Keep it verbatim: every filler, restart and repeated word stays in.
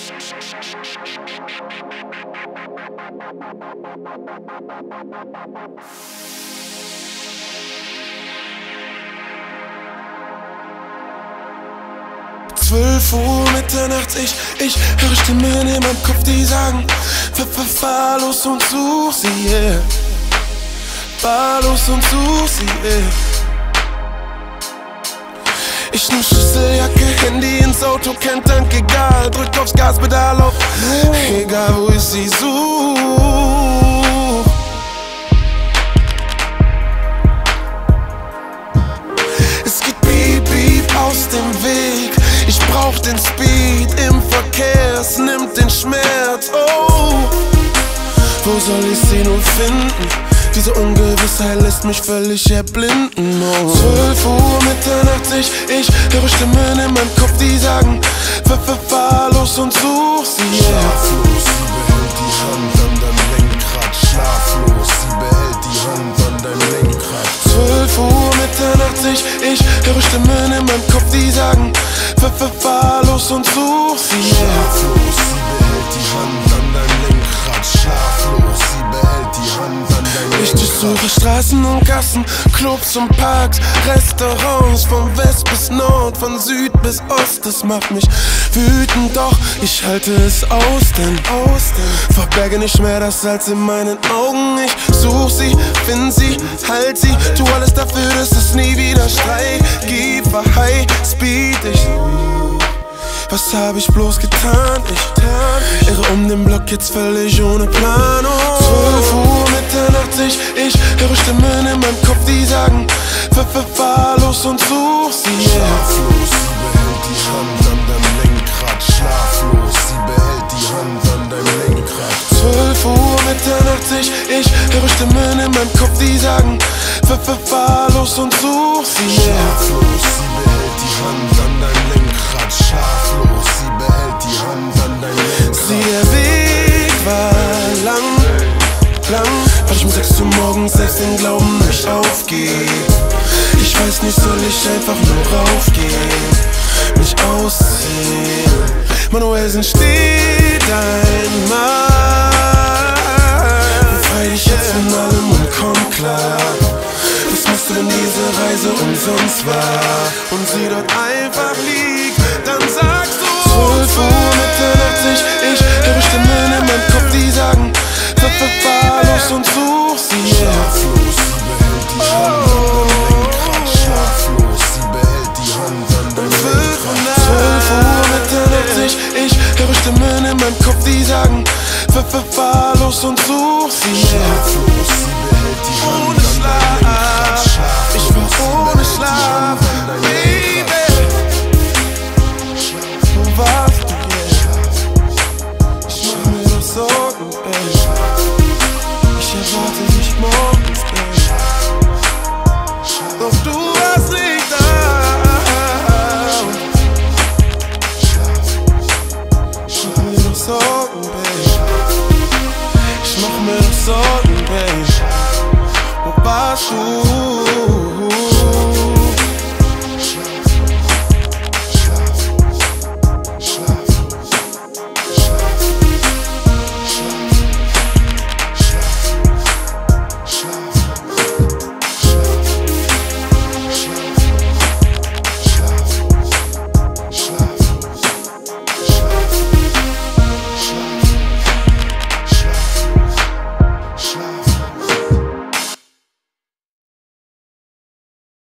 Zwölf Uhr mitternachts, ich, ich höre Stimmen in meinem Kopf, die sagen: Ver, ver, fahr los und such sie, yeah. Fahr los und such sie, yeah. Ich nehm Schlüsseljacke, Handy ins Auto, kein Tank, egal. Drück aufs Gaspedal auf, egal wo ich sie such. Es geht piep, piep aus dem Weg. Ich brauch den Speed im Verkehr, es nimmt den Schmerz, oh. Wo soll ich sie nur finden? Diese Ungewissheit lässt mich völlig erblinden, oh. Zwölf Uhr mitternachts, ich, ich höre Stimmen in meinem Kopf, die sagen: Ver, ver, fahr los und such sie, yeah. Schlaflos, sie behält die Hand an deinem Lenkrad. Schlaflos, sie behält die Hand an deinem Lenkrad. Zwölf Uhr mitternachts, ich, ich höre Stimmen in meinem Kopf, die sagen: Ver, ver, fahr los und such sie, yeah. Schlaflos, sie behält die Hand an deinem Lenkrad. Schlaflos, sie behält die Hand an deinem Lenkrad. Ich durchsuche Straßen und Gassen, Clubs und Parks, Restaurants, von West bis Nord, von Süd bis Ost. Das macht mich wütend, doch ich halte es aus, denn, aus denn verberge nicht mehr das Salz in meinen Augen. Ich such sie, find sie, halt sie, tu alles dafür, dass es nie wieder Streit gibt. Fahr High Speed, ich... Was hab ich bloß getan? Ich irre um den Block jetzt völlig ohne Planung. Zwölf Uhr mitternachts, ich, ich höre Stimmen in meinem Kopf, die sagen: Ver, ver, fahr los und such sie, yeah. Schlaflos, sie behält die Hand an deinem Lenkrad. Schlaflos, sie behält die Hand an deinem Lenkrad. Zwölf Uhr mitternachts, ich, ich höre Stimmen in meinem Kopf, die sagen: Ver, ver, fahr los und such sie, yeah. Schlaflos, sie behält die Hand an deinem Lenkrad. Schlaflos, sie behält die Hand an deinem Lenkrad. Sie, der Weg war lang, lang, weil ich um sechs Uhr morgens selbst den Glauben nicht aufgebe. Ich weiß nicht, soll ich einfach nur raufgehen, mich ausziehen? Manuelsen steht einmal. Befrei dich jetzt von allem und komm klar. Was machst du, wenn diese Reise umsonst war und sie dort einfach liegt? Dann sagst du: Zwölf Uhr mitternachts, ich, ich höre Stimmen in meinem Kopf, die sagen: Ver, ver, fahr los und such sie, yeah. Schlaflos, sie behält die Hand an deinem Lenkrad. Schlaflos, sie behält die Hand an deinem Lenkrad. Zwölf Uhr mitternachts, ich, ich höre Stimmen in meinem Kopf, die sagen: Ver, ver, fahr los und such sie, yeah. Schlaflos, sie behält die Hand Ohne an deinem Lenkrad. Schlaf, ich war ohne Schlaf, Schlaf, Baby. Wo warst du, yeah? Ich mach mir doch Sorgen, ey. Ich erwarte dich morgens, ey. Doch du warst nicht da. Ich mach mir doch Sorgen, babe. Ich mach mir doch Sorgen, babe. Wo warst du?